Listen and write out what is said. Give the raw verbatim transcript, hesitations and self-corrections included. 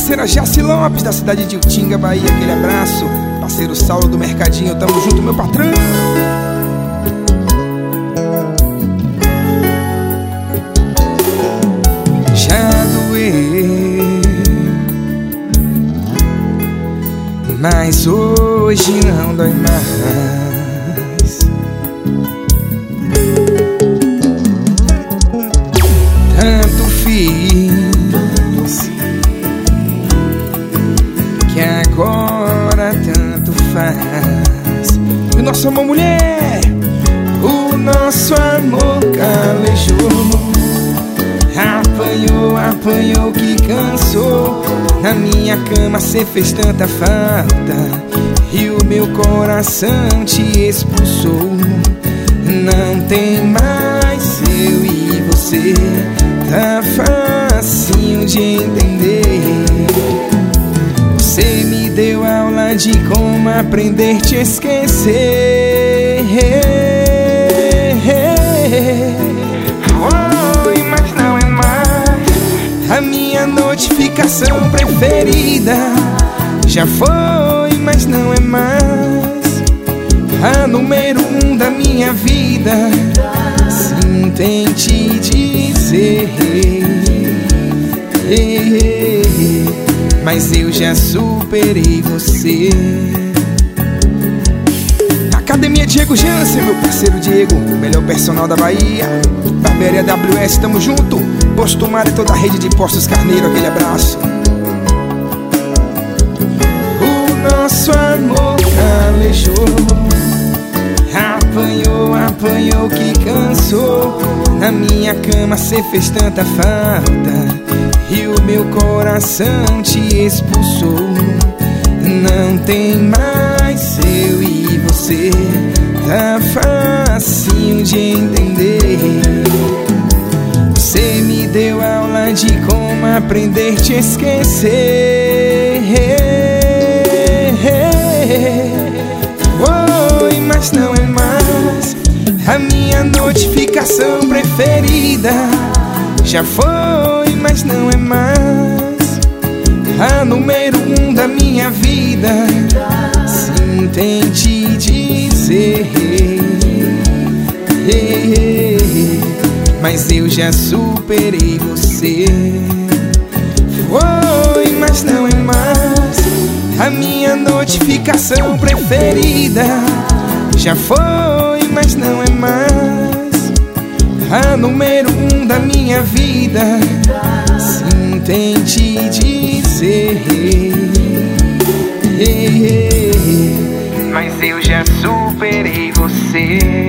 parceira Jaci Lopes, da cidade de Utinga, Bahia, aquele abraço. Parceiro Saulo do Mercadinho, tamo junto, meu patrão. Já doeu, mas hoje não dói mais. Tanto fiz que agora tanto faz. E o nosso amor, mulher, o nosso amor calejou. Apanhou, apanhou que cansou. Na minha cama cê fez tanta falta e o meu coração te expulsou. Não tem mais eu e você, tá facinho de entender. Você me deu aula de como aprender a te esquecer. Foi, mas não é mais a minha notificação preferida. Já foi, mas não é mais a número um da minha vida. Sim, tente dizer, mas eu já superei você. Academia Diego Jansen, meu parceiro Diego, o melhor personal da Bahia. Barbearia W S, tamo junto. Posto Mar e toda a rede de postos Carneiro, aquele abraço. O nosso amor calejou. Apanhou, apanhou que cansou. Na minha cama cê fez tanta falta e o meu coração te expulsou. Não tem mais eu e você, tá facinho de entender. Você me deu aula de como aprender a te esquecer. Foi, mas não é mais a minha notificação preferida. Já foi, mas não é mais a número um da minha vida. Sim, tente dizer, mas eu já superei você. Foi, mas não é mais a minha notificação preferida. Já foi, mas não é mais a número um da minha vida. Sim, tente dizer, mas eu já superei você.